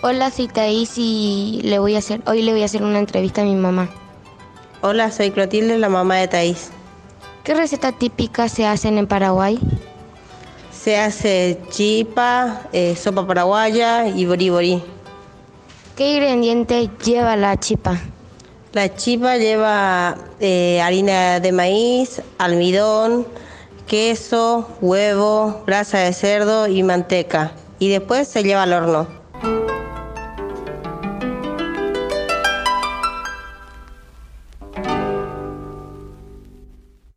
Hola, soy Thaís y hoy le voy a hacer una entrevista a mi mamá. Hola, soy Clotilde, la mamá de Thaís. ¿Qué receta típica se hacen en Paraguay? Se hace chipa, sopa paraguaya y boriborí. ¿Qué ingrediente lleva la chipa? La chipa lleva harina de maíz, almidón, queso, huevo, grasa de cerdo y manteca. Y después se lleva al horno.